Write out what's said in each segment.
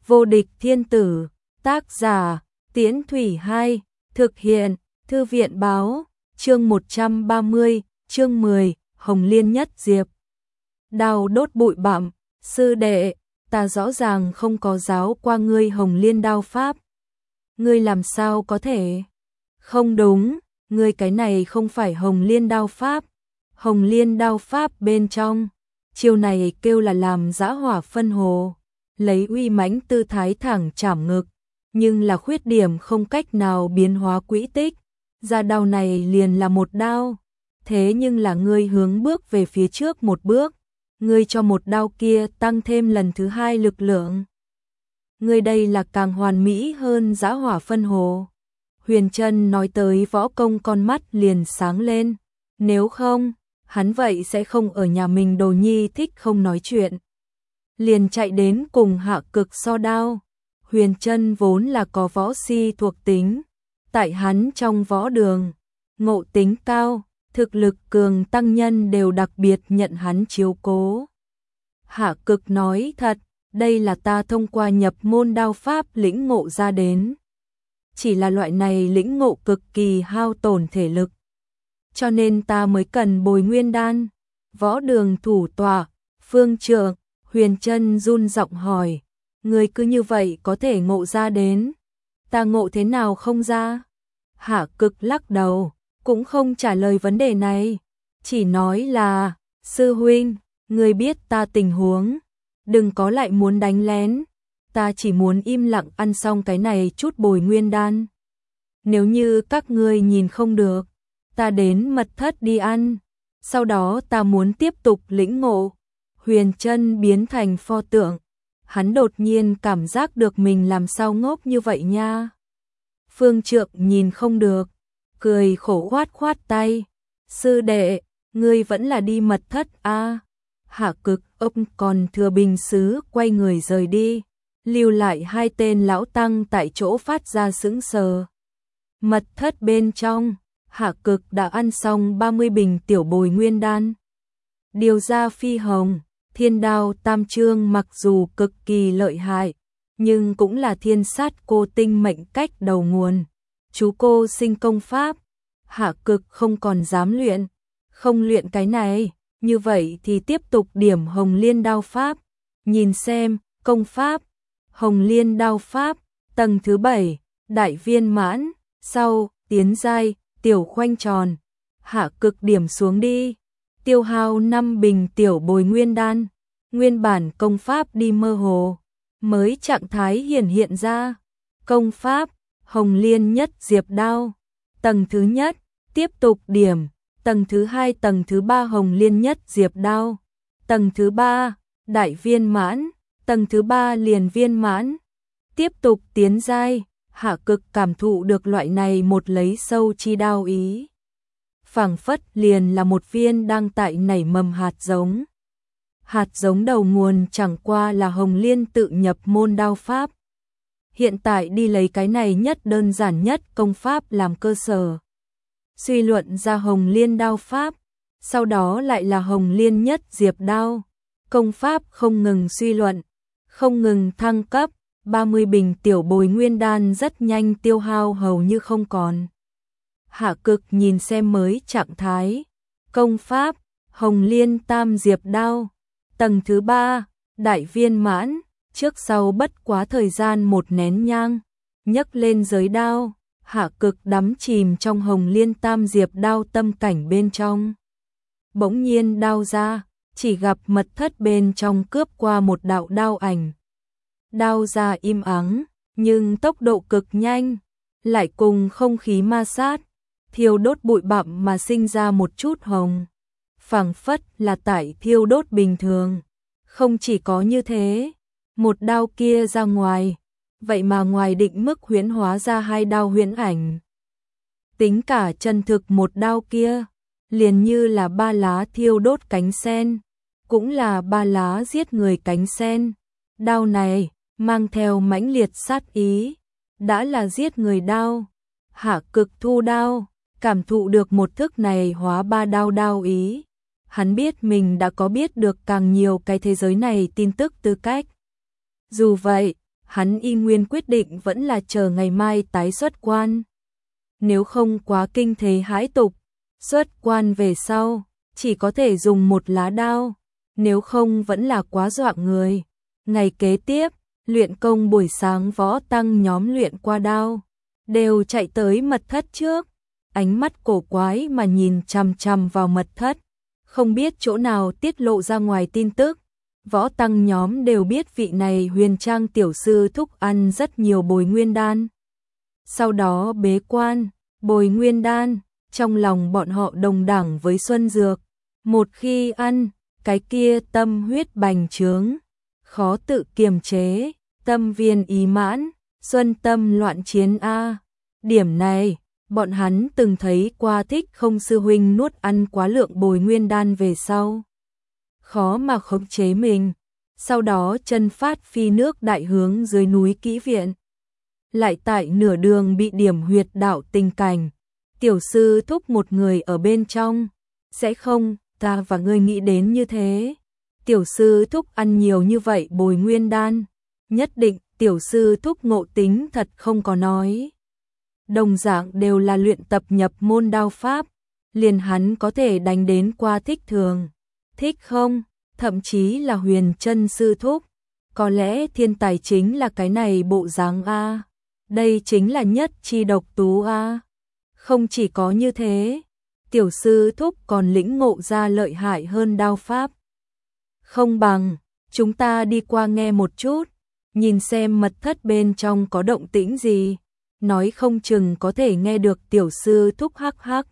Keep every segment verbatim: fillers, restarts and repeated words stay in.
Vô địch thiên tử, tác giả, Tiễn Thủy hai, thực hiện, Thư viện báo, chương một trăm ba mươi, chương mười, Hồng Liên nhất diệp. Đao đốt bụi bặm, sư đệ, ta rõ ràng không có giáo qua ngươi Hồng Liên đao pháp. Ngươi làm sao có thể? Không đúng, ngươi cái này không phải Hồng Liên đao pháp. Hồng Liên đao pháp bên trong, chiêu này kêu là làm dã hỏa phân hồ, lấy uy mãnh tư thái thẳng chảm ngực, nhưng là khuyết điểm không cách nào biến hóa quỹ tích, ra đao này liền là một đao, thế nhưng là ngươi hướng bước về phía trước một bước, ngươi cho một đao kia tăng thêm lần thứ hai lực lượng. Ngươi đây là càng hoàn mỹ hơn dã hỏa phân hồ. Huyền Trân nói tới võ công con mắt liền sáng lên, nếu không, hắn vậy sẽ không ở nhà mình đồ nhi thích không nói chuyện. Liền chạy đến cùng Hạ Cực so đao. Huyền Trân vốn là có võ si thuộc tính, tại hắn trong võ đường, ngộ tính cao, thực lực cường tăng nhân đều đặc biệt nhận hắn chiếu cố. Hạ Cực nói thật, đây là ta thông qua nhập môn đao pháp lĩnh ngộ ra đến. Chỉ là loại này lĩnh ngộ cực kỳ hao tổn thể lực, cho nên ta mới cần bồi nguyên đan. Võ đường thủ tọa, Phương Trượng, Huyền Trân run giọng hỏi, người cứ như vậy có thể ngộ ra đến, ta ngộ thế nào không ra? Hạ Cực lắc đầu, cũng không trả lời vấn đề này, chỉ nói là, sư huynh, người biết ta tình huống, đừng có lại muốn đánh lén, ta chỉ muốn im lặng ăn xong cái này chút bồi nguyên đan. Nếu như các ngươi nhìn không được, ta đến mật thất đi ăn, sau đó ta muốn tiếp tục lĩnh ngộ. Huyền Trân biến thành pho tượng, hắn đột nhiên cảm giác được mình làm sao ngốc như vậy nha. Phương Trượng nhìn không được, cười khổ khoát khoát tay, sư đệ, ngươi vẫn là đi mật thất a. À. Hạ Cực ông còn thừa bình sứ quay người rời đi, lưu lại hai tên lão tăng tại chỗ phát ra sững sờ. Mật thất bên trong, Hạ Cực đã ăn xong ba mươi bình tiểu bồi nguyên đan. Điều ra phi hồng, thiên đao tam chương mặc dù cực kỳ lợi hại, nhưng cũng là thiên sát cô tinh mệnh cách đầu nguồn. Chú cô sinh công pháp, Hạ Cực không còn dám luyện, không luyện cái này, như vậy thì tiếp tục điểm Hồng Liên đao pháp, nhìn xem, công pháp, Hồng Liên đao pháp, tầng thứ bảy, đại viên mãn, sau, tiến giai, tiểu khoanh tròn, Hạ Cực điểm xuống đi, tiêu hao năm bình tiểu bồi nguyên đan, nguyên bản công pháp đi mơ hồ, mới trạng thái hiển hiện ra, công pháp, Hồng Liên nhất diệp đao, tầng thứ nhất, tiếp tục điểm, tầng thứ hai tầng thứ ba Hồng Liên nhất diệp đao, tầng thứ ba, đại viên mãn, tầng thứ ba liền viên mãn, tiếp tục tiến giai. Hạ Cực cảm thụ được loại này một lấy sâu chi đao ý, phảng phất liền là một viên đang tại nảy mầm hạt giống. Hạt giống đầu nguồn chẳng qua là Hồng Liên tự nhập môn đao pháp. Hiện tại đi lấy cái này nhất đơn giản nhất công pháp làm cơ sở, suy luận ra Hồng Liên đao pháp, sau đó lại là Hồng Liên nhất diệp đao. Công pháp không ngừng suy luận, không ngừng thăng cấp. ba mươi bình tiểu bồi nguyên đan rất nhanh tiêu hao hầu như không còn. Hạ Cực nhìn xem mới trạng thái, công pháp, Hồng Liên tam diệp đao, tầng thứ ba, đại viên mãn, trước sau bất quá thời gian một nén nhang, nhấc lên giới đao, Hạ Cực đắm chìm trong Hồng Liên tam diệp đao tâm cảnh bên trong. Bỗng nhiên đao ra, chỉ gặp mật thất bên trong cướp qua một đạo đao ảnh. Đao ra im ắng, nhưng tốc độ cực nhanh, lại cùng không khí ma sát, thiêu đốt bụi bặm mà sinh ra một chút hồng. Phảng phất là tại thiêu đốt bình thường. Không chỉ có như thế, một đao kia ra ngoài, vậy mà ngoài định mức huyễn hóa ra hai đao huyễn ảnh. Tính cả chân thực một đao kia, liền như là ba lá thiêu đốt cánh sen, cũng là ba lá giết người cánh sen. Đao này mang theo mãnh liệt sát ý, đã là giết người đao. Hạ Cực thu đao, cảm thụ được một thức này hóa ba đao đao ý. Hắn biết mình đã có biết được càng nhiều cái thế giới này tin tức tư cách. Dù vậy, hắn y nguyên quyết định vẫn là chờ ngày mai tái xuất quan. Nếu không quá kinh thế hãi tục, xuất quan về sau, chỉ có thể dùng một lá đao, nếu không vẫn là quá dọa người. Ngày kế tiếp, luyện công buổi sáng võ tăng nhóm luyện qua đao, đều chạy tới mật thất trước, ánh mắt cổ quái mà nhìn chằm chằm vào mật thất, không biết chỗ nào tiết lộ ra ngoài tin tức. Võ tăng nhóm đều biết vị này Huyền Trang tiểu sư thúc ăn rất nhiều bồi nguyên đan. Sau đó bế quan, bồi nguyên đan, trong lòng bọn họ đồng đẳng với xuân dược. Một khi ăn, cái kia tâm huyết bành trướng, khó tự kiềm chế, tâm viên ý mãn, xuân tâm loạn chiến a. Điểm này, bọn hắn từng thấy qua Thích Không sư huynh nuốt ăn quá lượng bồi nguyên đan về sau. Khó mà khống chế mình, sau đó chân phát phi nước đại hướng dưới núi Kỹ Viện. Lại tại nửa đường bị điểm huyệt đạo tình cảnh, tiểu sư thúc một người ở bên trong, sẽ không, ta và ngươi nghĩ đến như thế. Tiểu sư thúc ăn nhiều như vậy bồi nguyên đan, nhất định tiểu sư thúc ngộ tính thật không có nói. Đồng dạng đều là luyện tập nhập môn đao pháp, liền hắn có thể đánh đến qua Thích Thường, Thích Không, thậm chí là Huyền Chân sư thúc. Có lẽ thiên tài chính là cái này bộ dáng a. Đây chính là nhất chi độc tú a. Không chỉ có như thế, tiểu sư thúc còn lĩnh ngộ ra lợi hại hơn đao pháp. Không bằng, chúng ta đi qua nghe một chút, nhìn xem mật thất bên trong có động tĩnh gì, nói không chừng có thể nghe được tiểu sư thúc hắc hắc.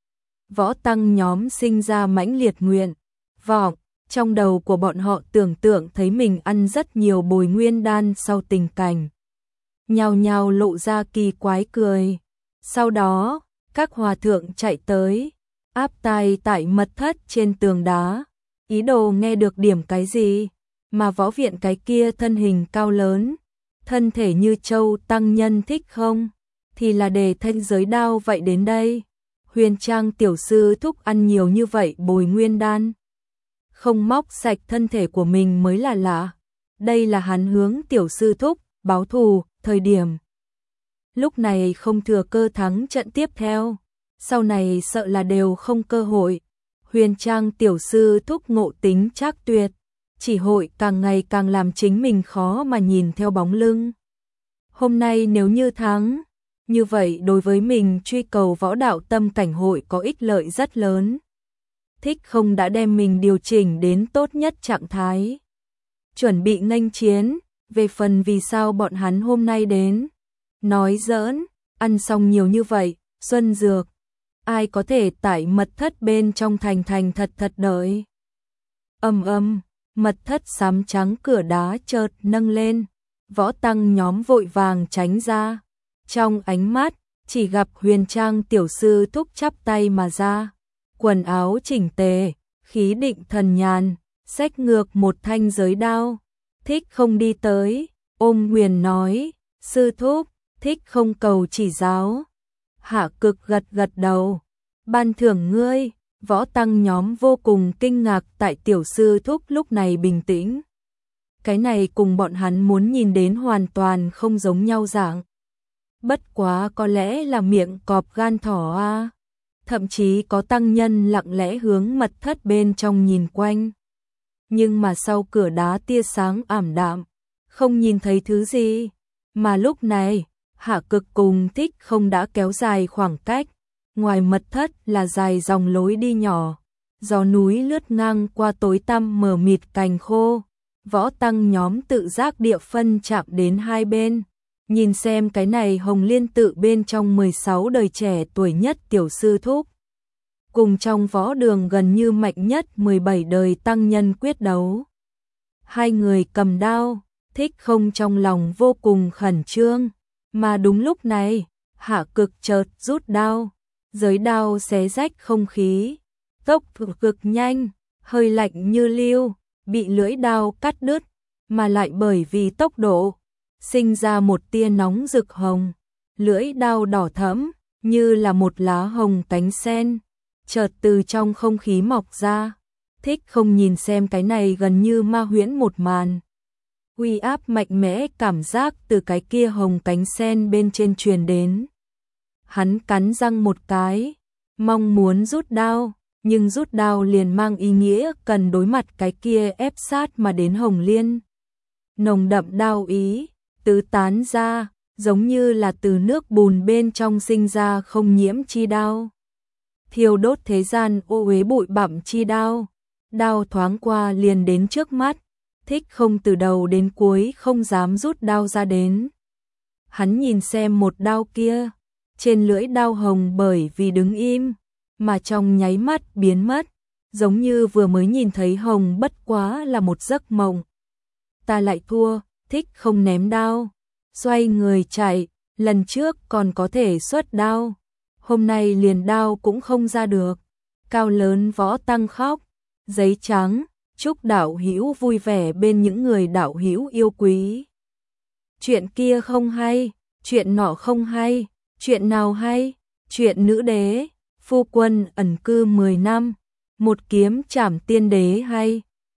Võ tăng nhóm sinh ra mãnh liệt nguyện vọng, trong đầu của bọn họ tưởng tượng thấy mình ăn rất nhiều bồi nguyên đan sau tình cảnh. Nhao nhao lộ ra kỳ quái cười. Sau đó, các hòa thượng chạy tới, áp tai tại mật thất trên tường đá, ý đồ nghe được điểm cái gì, mà võ viện cái kia thân hình cao lớn, thân thể như châu tăng nhân Thích Không, thì là để thanh giới đao vậy đến đây. Huyền Trang tiểu sư thúc ăn nhiều như vậy bồi nguyên đan, không móc sạch thân thể của mình mới là lạ. Đây là hắn hướng tiểu sư thúc báo thù thời điểm. Lúc này không thừa cơ thắng trận tiếp theo, sau này sợ là đều không cơ hội. Huyền Trang tiểu sư thúc ngộ tính trác tuyệt, chỉ hội càng ngày càng làm chính mình khó mà nhìn theo bóng lưng. Hôm nay nếu như thắng, như vậy đối với mình truy cầu võ đạo tâm cảnh hội có ích lợi rất lớn. Thích Không đã đem mình điều chỉnh đến tốt nhất trạng thái, chuẩn bị nghênh chiến. Về phần vì sao bọn hắn hôm nay đến, nói giỡn, ăn xong nhiều như vậy, xuân dược, ai có thể tại mật thất bên trong thành thành thật thật đợi. Âm âm, mật thất xám trắng cửa đá chợt nâng lên, võ tăng nhóm vội vàng tránh ra. Trong ánh mắt, chỉ gặp Huyền Trang tiểu sư thúc chắp tay mà ra, quần áo chỉnh tề, khí định thần nhàn, xách ngược một thanh giới đao. Thích Không đi tới, ôm Huyền nói, sư thúc, Thích Không cầu chỉ giáo. Hạ Cực gật gật đầu, ban thưởng ngươi. Võ tăng nhóm vô cùng kinh ngạc tại tiểu sư thúc lúc này bình tĩnh. Cái này cùng bọn hắn muốn nhìn đến hoàn toàn không giống nhau dạng. Bất quá có lẽ là miệng cọp gan thỏ a. Thậm chí có tăng nhân lặng lẽ hướng mật thất bên trong nhìn quanh. Nhưng mà sau cửa đá tia sáng ảm đạm, không nhìn thấy thứ gì. Mà lúc này, Hạ Cực cùng Thích Không đã kéo dài khoảng cách. Ngoài mật thất là dài dòng lối đi nhỏ, gió núi lướt ngang qua tối tăm mờ mịt cành khô. Võ tăng nhóm tự giác địa phân chạm đến hai bên, nhìn xem cái này Hồng Liên tự bên trong mười sáu đời trẻ tuổi nhất tiểu sư thúc, cùng trong võ đường gần như mạnh nhất mười bảy đời tăng nhân quyết đấu. Hai người cầm đao, Thích Không trong lòng vô cùng khẩn trương, mà đúng lúc này, Hạ Cực chợt rút đao. Giới đao xé rách không khí, tốc độ cực nhanh, hơi lạnh như lưu, bị lưỡi đao cắt đứt, mà lại bởi vì tốc độ, sinh ra một tia nóng rực hồng. Lưỡi đao đỏ thẫm, như là một lá hồng cánh sen, chợt từ trong không khí mọc ra. Thích Không nhìn xem cái này gần như ma huyễn một màn. uy áp mạnh mẽ cảm giác từ cái kia hồng cánh sen bên trên truyền đến. Hắn cắn răng một cái, mong muốn rút đao, nhưng rút đao liền mang ý nghĩa cần đối mặt cái kia ép sát mà đến Hồng Liên. Nồng đậm đao ý, tứ tán ra, giống như là từ nước bùn bên trong sinh ra không nhiễm chi đao. Thiêu đốt thế gian ô uế bụi bặm chi đao, đao thoáng qua liền đến trước mắt, Thích không từ đầu đến cuối không dám rút đao ra đến. Hắn nhìn xem một đao kia, trên lưỡi đao hồng bởi vì đứng im, mà trong nháy mắt biến mất, giống như vừa mới nhìn thấy hồng bất quá là một giấc mộng. Ta lại thua, Thích không ném đao, xoay người chạy, lần trước còn có thể xuất đao, hôm nay liền đao cũng không ra được. Cao lớn võ tăng khóc, giấy trắng, chúc đạo hữu vui vẻ bên những người đạo hữu yêu quý. Chuyện kia không hay, chuyện nọ không hay, chuyện nào hay? Chuyện nữ đế, phu quân ẩn cư mười năm, một kiếm trảm tiên đế hay.